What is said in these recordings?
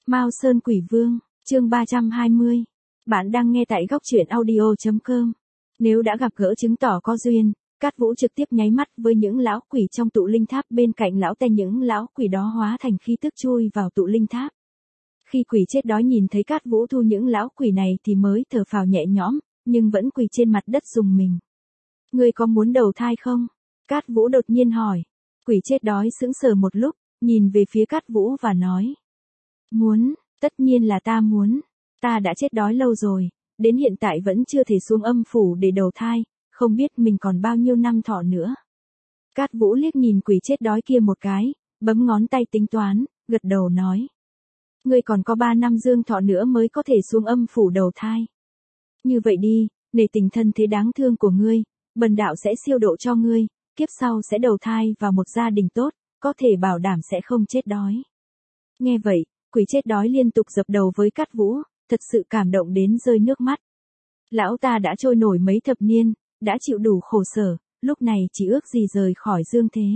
Mao Sơn Quỷ Vương, chương 320. Bạn đang nghe tại góc truyện audio.com. Nếu đã gặp gỡ chứng tỏ có duyên, Cát Vũ trực tiếp nháy mắt với những lão quỷ trong tụ linh tháp bên cạnh lão ta, những lão quỷ đó hóa thành khí tức chui vào tụ linh tháp. Khi quỷ chết đói nhìn thấy Cát Vũ thu những lão quỷ này thì mới thở phào nhẹ nhõm, nhưng vẫn quỳ trên mặt đất rùng mình. Ngươi có muốn đầu thai không? Cát Vũ đột nhiên hỏi. Quỷ chết đói sững sờ một lúc, nhìn về phía Cát Vũ và nói. Muốn, tất nhiên là ta muốn. Ta đã chết đói lâu rồi, đến hiện tại vẫn chưa thể xuống âm phủ để đầu thai, không biết mình còn bao nhiêu năm thọ nữa. Cát Vũ liếc nhìn quỷ chết đói kia một cái, bấm ngón tay tính toán, gật đầu nói. Ngươi còn có 3 năm dương thọ nữa mới có thể xuống âm phủ đầu thai. Như vậy đi, nể tình thân thế đáng thương của ngươi, bần đạo sẽ siêu độ cho ngươi, kiếp sau sẽ đầu thai vào một gia đình tốt, có thể bảo đảm sẽ không chết đói. Nghe vậy, quỷ chết đói liên tục dập đầu với Cát Vũ, thật sự cảm động đến rơi nước mắt. Lão ta đã trôi nổi mấy thập niên, đã chịu đủ khổ sở, lúc này chỉ ước gì rời khỏi dương thế.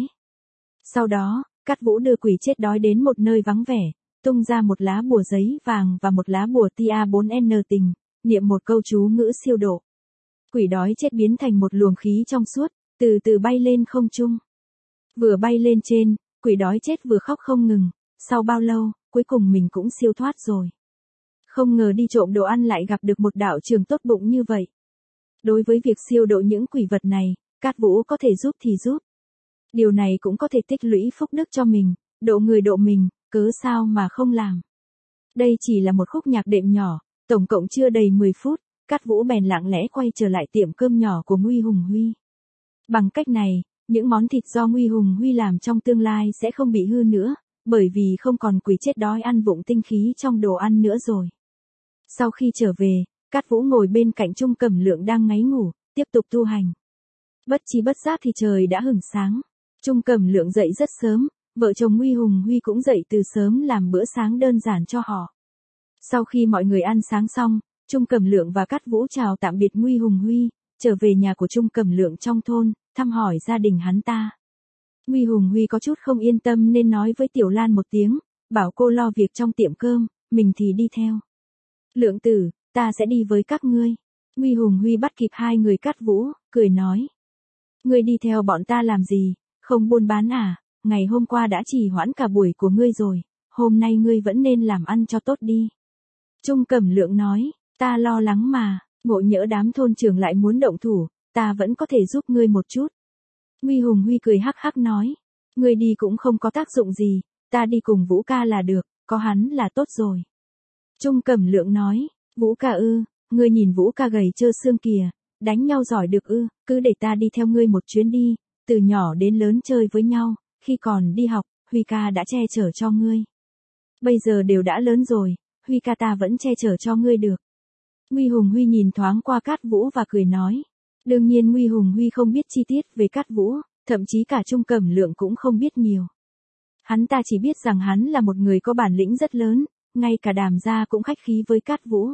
Sau đó, Cát Vũ đưa quỷ chết đói đến một nơi vắng vẻ, tung ra một lá bùa giấy vàng và một lá bùa tia 4N tình, niệm một câu chú ngữ siêu độ. Quỷ đói chết biến thành một luồng khí trong suốt, từ từ bay lên không trung. Vừa bay lên trên, quỷ đói chết vừa khóc không ngừng, sau bao lâu, cuối cùng mình cũng siêu thoát rồi. Không ngờ đi trộm đồ ăn lại gặp được một đạo trưởng tốt bụng như vậy. Đối với việc siêu độ những quỷ vật này, Cát Vũ có thể giúp thì giúp. Điều này cũng có thể tích lũy phúc đức cho mình, độ người độ mình, cớ sao mà không làm. Đây chỉ là một khúc nhạc đệm nhỏ, tổng cộng chưa đầy 10 phút, Cát Vũ bèn lặng lẽ quay trở lại tiệm cơm nhỏ của Nguy Hùng Huy. Bằng cách này, những món thịt do Nguy Hùng Huy làm trong tương lai sẽ không bị hư nữa, bởi vì không còn quỷ chết đói ăn vụng tinh khí trong đồ ăn nữa rồi. Sau khi trở về, Cát Vũ ngồi bên cạnh Trung Cẩm Lượng đang ngáy ngủ, tiếp tục tu hành. Bất chi bất giác thì trời đã hửng sáng. Trung Cẩm Lượng dậy rất sớm, vợ chồng Nguy Hùng Huy cũng dậy từ sớm làm bữa sáng đơn giản cho họ. Sau khi mọi người ăn sáng xong, Trung Cẩm Lượng và Cát Vũ chào tạm biệt Nguy Hùng Huy, trở về nhà của Trung Cẩm Lượng trong thôn, thăm hỏi gia đình hắn ta. Nguy Hùng Huy có chút không yên tâm nên nói với Tiểu Lan một tiếng, bảo cô lo việc trong tiệm cơm, mình thì đi theo. Lượng tử, ta sẽ đi với các ngươi. Nguy Hùng Huy bắt kịp hai người Cát Vũ, cười nói. Ngươi đi theo bọn ta làm gì, không buôn bán à, ngày hôm qua đã trì hoãn cả buổi của ngươi rồi, hôm nay ngươi vẫn nên làm ăn cho tốt đi. Trung Cẩm Lượng nói, ta lo lắng mà, ngộ nhỡ đám thôn trưởng lại muốn động thủ, ta vẫn có thể giúp ngươi một chút. Nguy Hùng Huy cười hắc hắc nói, ngươi đi cũng không có tác dụng gì, ta đi cùng Vũ ca là được, có hắn là tốt rồi. Trung Cẩm Lượng nói, Vũ ca ư, ngươi nhìn Vũ ca gầy trơ xương kìa, đánh nhau giỏi được ư, cứ để ta đi theo ngươi một chuyến đi, từ nhỏ đến lớn chơi với nhau, khi còn đi học, Huy ca đã che chở cho ngươi. Bây giờ đều đã lớn rồi, Huy ca ta vẫn che chở cho ngươi được. Nguy Hùng Huy nhìn thoáng qua Cát Vũ và cười nói. Đương nhiên Nguy Hùng Huy không biết chi tiết về Cát Vũ, thậm chí cả Trung Cẩm Lượng cũng không biết nhiều. Hắn ta chỉ biết rằng hắn là một người có bản lĩnh rất lớn, ngay cả Đàm gia cũng khách khí với Cát Vũ.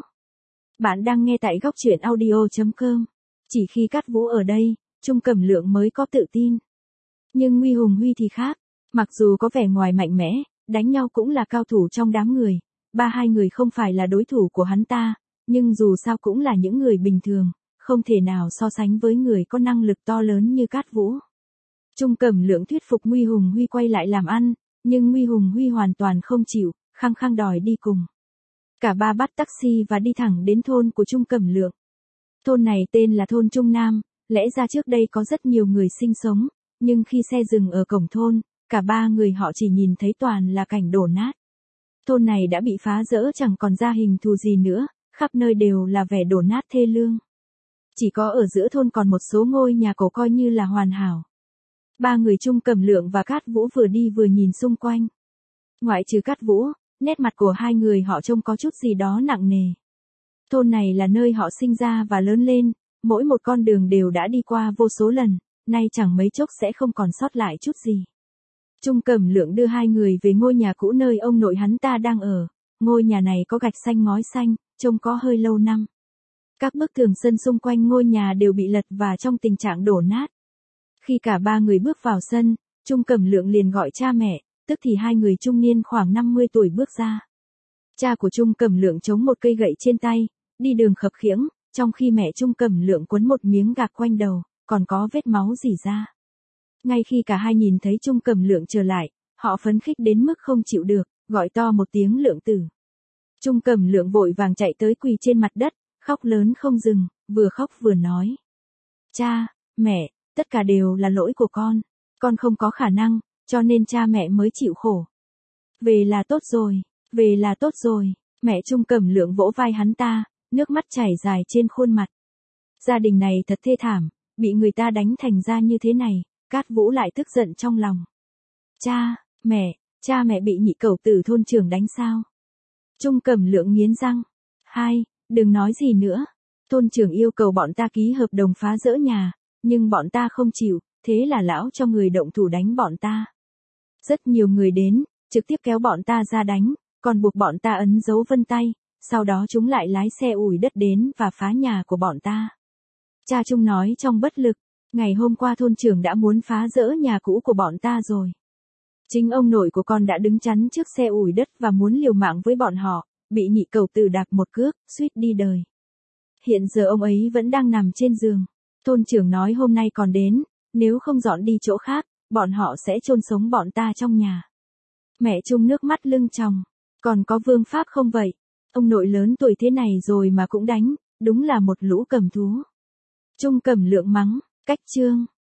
Bạn đang nghe tại góc truyện audio.com. Chỉ khi Cát Vũ ở đây, Trung Cẩm Lượng mới có tự tin. Nhưng Nguy Hùng Huy thì khác, mặc dù có vẻ ngoài mạnh mẽ, đánh nhau cũng là cao thủ trong đám người, hai người không phải là đối thủ của hắn ta, nhưng dù sao cũng là những người bình thường, không thể nào so sánh với người có năng lực to lớn như Cát Vũ. Trung Cẩm Lượng thuyết phục Nguy Hùng Huy quay lại làm ăn, nhưng Nguy Hùng Huy hoàn toàn không chịu, khăng khăng đòi đi cùng. Cả ba bắt taxi và đi thẳng đến thôn của Trung Cẩm Lượng. Thôn này tên là thôn Trung Nam, lẽ ra trước đây có rất nhiều người sinh sống, nhưng khi xe dừng ở cổng thôn, cả ba người họ chỉ nhìn thấy toàn là cảnh đổ nát. Thôn này đã bị phá rỡ chẳng còn ra hình thù gì nữa, khắp nơi đều là vẻ đổ nát thê lương. Chỉ có ở giữa thôn còn một số ngôi nhà cổ coi như là hoàn hảo. Ba người Trung Cẩm Lượng và Cát Vũ vừa đi vừa nhìn xung quanh. Ngoại trừ Cát Vũ, nét mặt của hai người họ trông có chút gì đó nặng nề. Thôn này là nơi họ sinh ra và lớn lên, mỗi một con đường đều đã đi qua vô số lần, nay chẳng mấy chốc sẽ không còn sót lại chút gì. Trung Cẩm Lượng đưa hai người về ngôi nhà cũ nơi ông nội hắn ta đang ở. Ngôi nhà này có gạch xanh ngói xanh, trông có hơi lâu năm. Các bức tường sân xung quanh ngôi nhà đều bị lật và trong tình trạng đổ nát. Khi cả ba người bước vào sân, Trung Cẩm Lượng liền gọi cha mẹ, tức thì hai người trung niên khoảng 50 tuổi bước ra. Cha của Trung Cẩm Lượng chống một cây gậy trên tay, đi đường khập khiễng, trong khi mẹ Trung Cẩm Lượng quấn một miếng gạc quanh đầu, còn có vết máu rỉ ra. Ngay khi cả hai nhìn thấy Trung Cẩm Lượng trở lại, họ phấn khích đến mức không chịu được, gọi to một tiếng Lượng tử. Trung Cẩm Lượng vội vàng chạy tới quỳ trên mặt đất, khóc lớn không dừng, vừa khóc vừa nói. Cha, mẹ, tất cả đều là lỗi của con không có khả năng, cho nên cha mẹ mới chịu khổ. Về là tốt rồi, về là tốt rồi, mẹ Trung Cẩm Lượng vỗ vai hắn ta, nước mắt chảy dài trên khuôn mặt. Gia đình này thật thê thảm, bị người ta đánh thành ra như thế này, Cát Vũ lại tức giận trong lòng. Cha mẹ bị nhị cẩu tử thôn trưởng đánh sao? Trung Cẩm Lượng nghiến răng. Đừng nói gì nữa. Thôn trưởng yêu cầu bọn ta ký hợp đồng phá dỡ nhà, nhưng bọn ta không chịu, thế là lão cho người động thủ đánh bọn ta. Rất nhiều người đến, trực tiếp kéo bọn ta ra đánh, còn buộc bọn ta ấn dấu vân tay, sau đó chúng lại lái xe ủi đất đến và phá nhà của bọn ta. Cha Trung nói trong bất lực, ngày hôm qua thôn trưởng đã muốn phá rỡ nhà cũ của bọn ta rồi. Chính ông nội của con đã đứng chắn trước xe ủi đất và muốn liều mạng với bọn họ, bị nhị cẩu tử đạp một cước, suýt đi đời. Hiện giờ ông ấy vẫn đang nằm trên giường. Thôn trưởng nói hôm nay còn đến, nếu không dọn đi chỗ khác, bọn họ sẽ chôn sống bọn ta trong nhà. Mẹ Trung nước mắt lưng tròng. Còn có vương pháp không vậy? Ông nội lớn tuổi thế này rồi mà cũng đánh, đúng là một lũ cầm thú. Trung Cẩm Lượng mắng, cách chương.